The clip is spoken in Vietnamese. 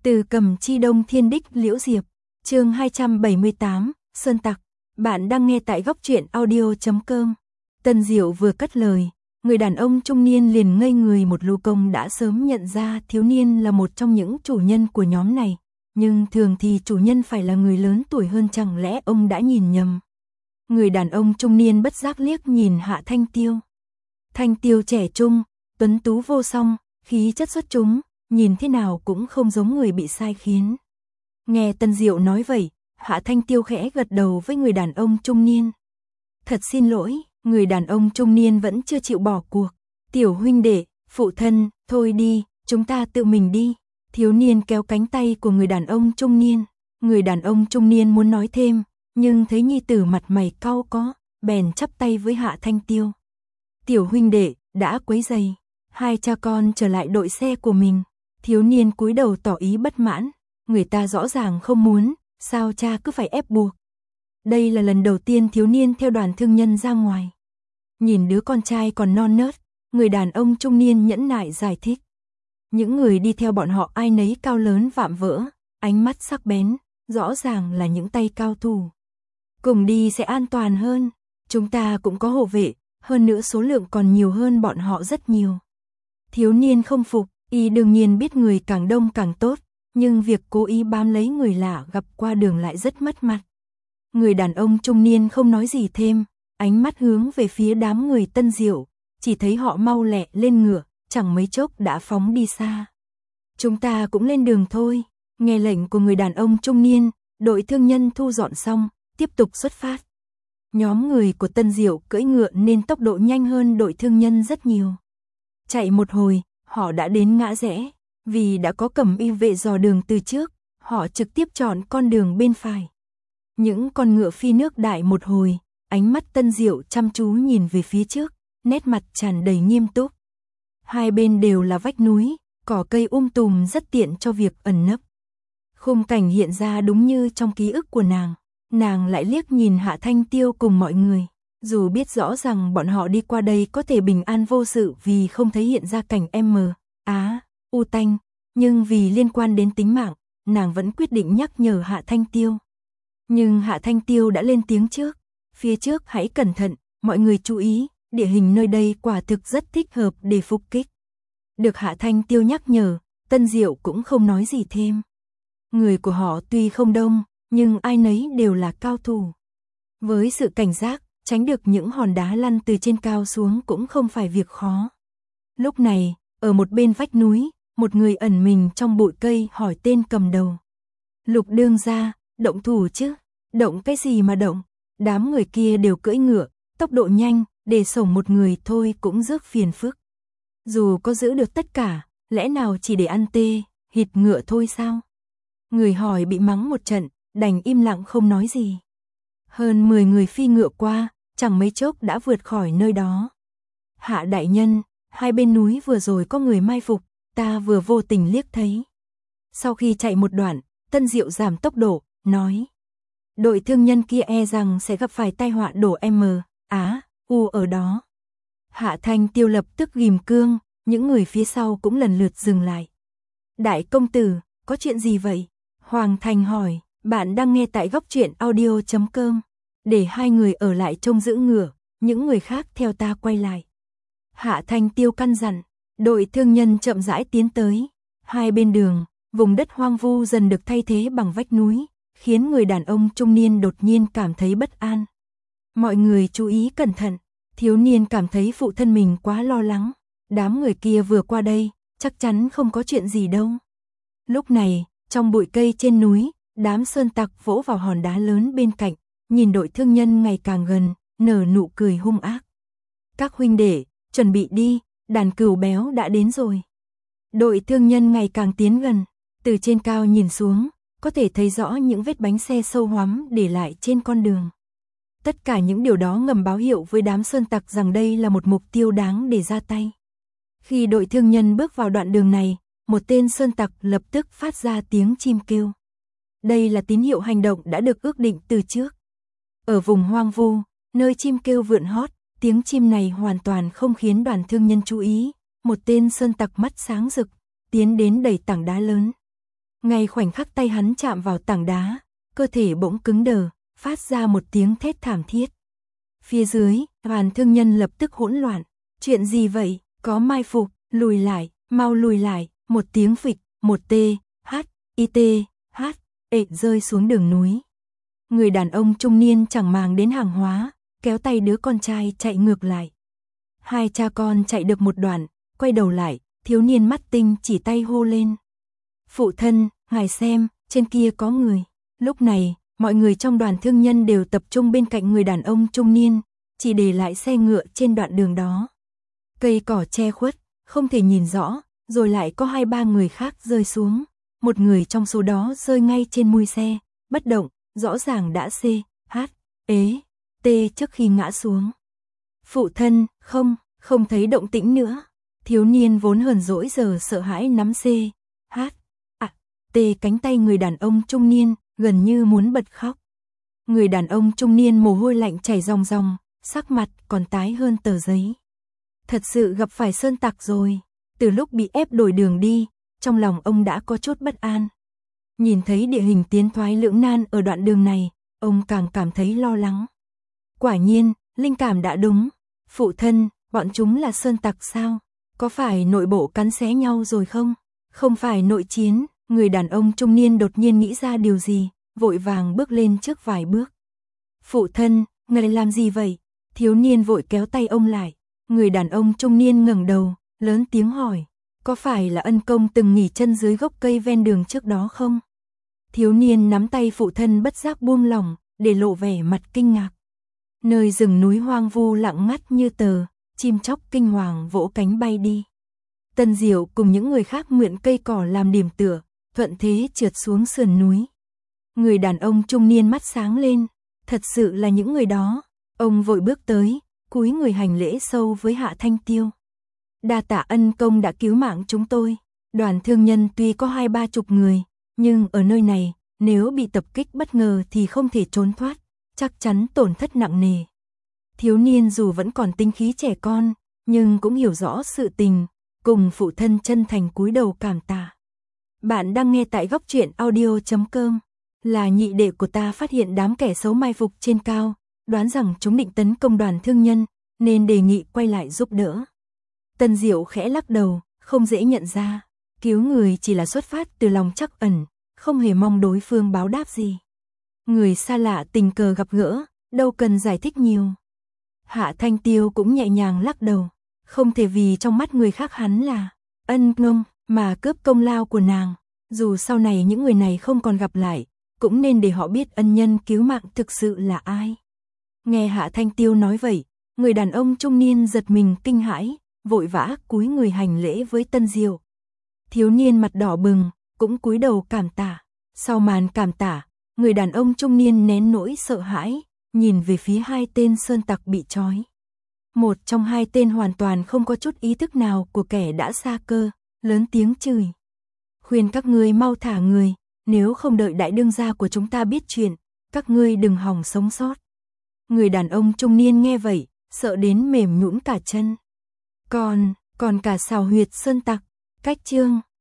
Từ Cầm Chi Đông Thiên Đích Liễu Diệp, chương 278, Sơn Tặc. Bạn đang nghe tại góc truyện audio.com. Tân Diệu vừa cất lời, người đàn ông trung niên liền ngây người một lù công đã sớm nhận ra thiếu niên là một trong những chủ nhân của nhóm này. Nhưng thường thì chủ nhân phải là người lớn tuổi hơn, chẳng lẽ ông đã nhìn nhầm. Người đàn ông trung niên bất giác liếc nhìn Hạ Thanh Tiêu. Thanh Tiêu trẻ trung, tuấn tú vô song, khí chất xuất chúng, nhìn thế nào cũng không giống người bị sai khiến. Nghe Tân Diệu nói vậy, Hạ Thanh Tiêu khẽ gật đầu với người đàn ông trung niên. Thật xin lỗi, người đàn ông trung niên vẫn chưa chịu bỏ cuộc. Tiểu huynh đệ, phụ thân, thôi đi, chúng ta tự mình đi. Thiếu niên kéo cánh tay của người đàn ông trung niên. Người đàn ông trung niên muốn nói thêm, nhưng thấy nhi tử mặt mày cau có, bèn chắp tay với Hạ Thanh Tiêu. Tiểu huynh đệ, đã quấy rầy, hai cha con trở lại đội xe của mình. Thiếu niên cúi đầu tỏ ý bất mãn, người ta rõ ràng không muốn, sao cha cứ phải ép buộc. Đây là lần đầu tiên thiếu niên theo đoàn thương nhân ra ngoài. Nhìn đứa con trai còn non nớt, người đàn ông trung niên nhẫn nại giải thích. Những người đi theo bọn họ ai nấy cao lớn vạm vỡ, ánh mắt sắc bén, rõ ràng là những tay cao thủ. Cùng đi sẽ an toàn hơn, chúng ta cũng có hộ vệ, hơn nữa số lượng còn nhiều hơn bọn họ rất nhiều. Thiếu niên không phục, y đương nhiên biết người càng đông càng tốt, nhưng việc cố ý bám lấy người lạ gặp qua đường lại rất mất mặt. Người đàn ông trung niên không nói gì thêm, ánh mắt hướng về phía đám người Tân Diệu, chỉ thấy họ mau lẹ lên ngựa, chẳng mấy chốc đã phóng đi xa. Chúng ta cũng lên đường thôi, nghe lệnh của người đàn ông trung niên, đội thương nhân thu dọn xong, tiếp tục xuất phát. Nhóm người của Tân Diệu cưỡi ngựa nên tốc độ nhanh hơn đội thương nhân rất nhiều. Chạy một hồi, họ đã đến ngã rẽ, vì đã có cẩm y vệ dò đường từ trước, họ trực tiếp chọn con đường bên phải. Những con ngựa phi nước đại một hồi, ánh mắt Tân Diệu chăm chú nhìn về phía trước, nét mặt tràn đầy nghiêm túc. Hai bên đều là vách núi, cỏ cây tùm rất tiện cho việc ẩn nấp. Khung cảnh hiện ra đúng như trong ký ức của nàng lại liếc nhìn Hạ Thanh Tiêu cùng mọi người. Dù biết rõ rằng bọn họ đi qua đây có thể bình an vô sự vì không thấy hiện ra cảnh U tanh, nhưng vì liên quan đến tính mạng, nàng vẫn quyết định nhắc nhở Hạ Thanh Tiêu. Nhưng Hạ Thanh Tiêu đã lên tiếng trước, phía trước hãy cẩn thận, mọi người chú ý, địa hình nơi đây quả thực rất thích hợp để phục kích. Được Hạ Thanh Tiêu nhắc nhở, Tân Diệu cũng không nói gì thêm. Người của họ tuy không đông, nhưng ai nấy đều là cao thủ. Với sự cảnh giác, tránh được những hòn đá lăn từ trên cao xuống cũng không phải việc khó. Lúc này, ở một bên vách núi, một người ẩn mình trong bụi cây hỏi tên cầm đầu. Lục đương gia, động thủ chứ? Động cái gì mà động? Đám người kia đều cưỡi ngựa, tốc độ nhanh, để sổng một người thôi cũng rước phiền phức. Dù có giữ được tất cả, lẽ nào chỉ để ăn thịt ngựa thôi sao? Người hỏi bị mắng một trận, đành im lặng không nói gì. Hơn 10 người phi ngựa qua, chẳng mấy chốc đã vượt khỏi nơi đó. Hạ đại nhân, hai bên núi vừa rồi có người mai phục, ta vừa vô tình liếc thấy. Sau khi chạy một đoạn, Tân Diệu giảm tốc độ, nói. Đội thương nhân kia e rằng sẽ gặp phải tai họa đổ ở đó. Hạ Thanh Tiêu lập tức ghim cương, những người phía sau cũng lần lượt dừng lại. Đại công tử, có chuyện gì vậy? Hoàng Thành hỏi, bạn đang nghe tại góc truyện audio.com. Để hai người ở lại trông giữ ngựa, những người khác theo ta quay lại. Hạ Thanh Tiêu căn dặn, đội thương nhân chậm rãi tiến tới. Hai bên đường, vùng đất hoang vu dần được thay thế bằng vách núi, khiến người đàn ông trung niên đột nhiên cảm thấy bất an. Mọi người chú ý cẩn thận, thiếu niên cảm thấy phụ thân mình quá lo lắng. Đám người kia vừa qua đây, chắc chắn không có chuyện gì đâu. Lúc này, trong bụi cây trên núi, đám sơn tặc vỗ vào hòn đá lớn bên cạnh, nhìn đội thương nhân ngày càng gần, nở nụ cười hung ác. Các huynh đệ, chuẩn bị đi, đàn cừu béo đã đến rồi. Đội thương nhân ngày càng tiến gần, từ trên cao nhìn xuống, có thể thấy rõ những vết bánh xe sâu hoắm để lại trên con đường. Tất cả những điều đó ngầm báo hiệu với đám sơn tặc rằng đây là một mục tiêu đáng để ra tay. Khi đội thương nhân bước vào đoạn đường này, một tên sơn tặc lập tức phát ra tiếng chim kêu. Đây là tín hiệu hành động đã được ước định từ trước. Ở vùng hoang vu, nơi chim kêu vượn hót, tiếng chim này hoàn toàn không khiến đoàn thương nhân chú ý. Một tên sơn tặc mắt sáng rực, tiến đến đẩy tảng đá lớn. Ngay khoảnh khắc tay hắn chạm vào tảng đá, cơ thể bỗng cứng đờ, phát ra một tiếng thét thảm thiết. Phía dưới, đoàn thương nhân lập tức hỗn loạn. Chuyện gì vậy? Có mai phục, lùi lại, mau lùi lại, một tiếng phịch, một ệ rơi xuống đường núi. Người đàn ông trung niên chẳng màng đến hàng hóa, kéo tay đứa con trai chạy ngược lại. Hai cha con chạy được một đoạn, quay đầu lại, thiếu niên mắt tinh chỉ tay hô lên. Phụ thân, ngài xem, trên kia có người. Lúc này, mọi người trong đoàn thương nhân đều tập trung bên cạnh người đàn ông trung niên, chỉ để lại xe ngựa trên đoạn đường đó. Cây cỏ che khuất, không thể nhìn rõ, rồi lại có 2-3 người khác rơi xuống. Một người trong số đó rơi ngay trên mui xe, bất động, rõ ràng đã trước khi ngã xuống. Phụ thân, không thấy động tĩnh nữa. Thiếu niên vốn hờn dỗi giờ sợ hãi nắm cánh tay người đàn ông trung niên, gần như muốn bật khóc. Người đàn ông trung niên mồ hôi lạnh chảy ròng ròng, sắc mặt còn tái hơn tờ giấy. Thật sự gặp phải sơn tặc rồi. Từ lúc bị ép đổi đường đi, trong lòng ông đã có chút bất an. Nhìn thấy địa hình tiến thoái lưỡng nan ở đoạn đường này, ông càng cảm thấy lo lắng. Quả nhiên, linh cảm đã đúng. Phụ thân, bọn chúng là sơn tặc sao? Có phải nội bộ cắn xé nhau rồi không? Không phải nội chiến. Người đàn ông trung niên đột nhiên nghĩ ra điều gì, vội vàng bước lên trước vài bước. Phụ thân, ngài làm gì vậy? Thiếu niên vội kéo tay ông lại. Người đàn ông trung niên ngẩng đầu, lớn tiếng hỏi. Có phải là ân công từng nghỉ chân dưới gốc cây ven đường trước đó không? Thiếu niên nắm tay phụ thân bất giác buông lỏng, để lộ vẻ mặt kinh ngạc. Nơi rừng núi hoang vu lặng ngắt như tờ, chim chóc kinh hoàng vỗ cánh bay đi. Tân Diệu cùng những người khác mượn cây cỏ làm điểm tựa, thuận thế trượt xuống sườn núi. Người đàn ông trung niên mắt sáng lên, thật sự là những người đó. Ông vội bước tới, cúi người hành lễ sâu với Hạ Thanh Tiêu. Đa tạ ân công đã cứu mạng chúng tôi. Đoàn thương nhân tuy có 20-30 người, nhưng ở nơi này, nếu bị tập kích bất ngờ thì không thể trốn thoát, chắc chắn tổn thất nặng nề. Thiếu niên dù vẫn còn tinh khí trẻ con, nhưng cũng hiểu rõ sự tình, cùng phụ thân chân thành cúi đầu cảm tạ. Bạn đang nghe tại góc truyện audio.com. Là nhị đệ của ta phát hiện đám kẻ xấu mai phục trên cao, đoán rằng chúng định tấn công đoàn thương nhân, nên đề nghị quay lại giúp đỡ. Tân Diệu khẽ lắc đầu, không dễ nhận ra, cứu người chỉ là xuất phát từ lòng trắc ẩn, không hề mong đối phương báo đáp gì. Người xa lạ tình cờ gặp gỡ, đâu cần giải thích nhiều. Hạ Thanh Tiêu cũng nhẹ nhàng lắc đầu, không thể vì trong mắt người khác hắn là ân công mà cướp công lao của nàng. Dù sau này những người này không còn gặp lại, cũng nên để họ biết ân nhân cứu mạng thực sự là ai. Nghe Hạ Thanh Tiêu nói vậy, người đàn ông trung niên giật mình kinh hãi, vội vã cúi người hành lễ với Tân Diệu. Thiếu niên mặt đỏ bừng, cũng cúi đầu cảm tạ. Sau màn cảm tạ, người đàn ông trung niên nén nỗi sợ hãi, nhìn về phía 2 tên sơn tặc bị trói. Một trong 2 tên hoàn toàn không có chút ý thức nào của kẻ đã xa cơ, lớn tiếng chửi. Khuyên các ngươi mau thả người, nếu không đợi đại đương gia của chúng ta biết chuyện, các ngươi đừng hòng sống sót. Người đàn ông trung niên nghe vậy, sợ đến mềm nhũn cả chân. Còn cả xào huyệt sơn tặc, cách chương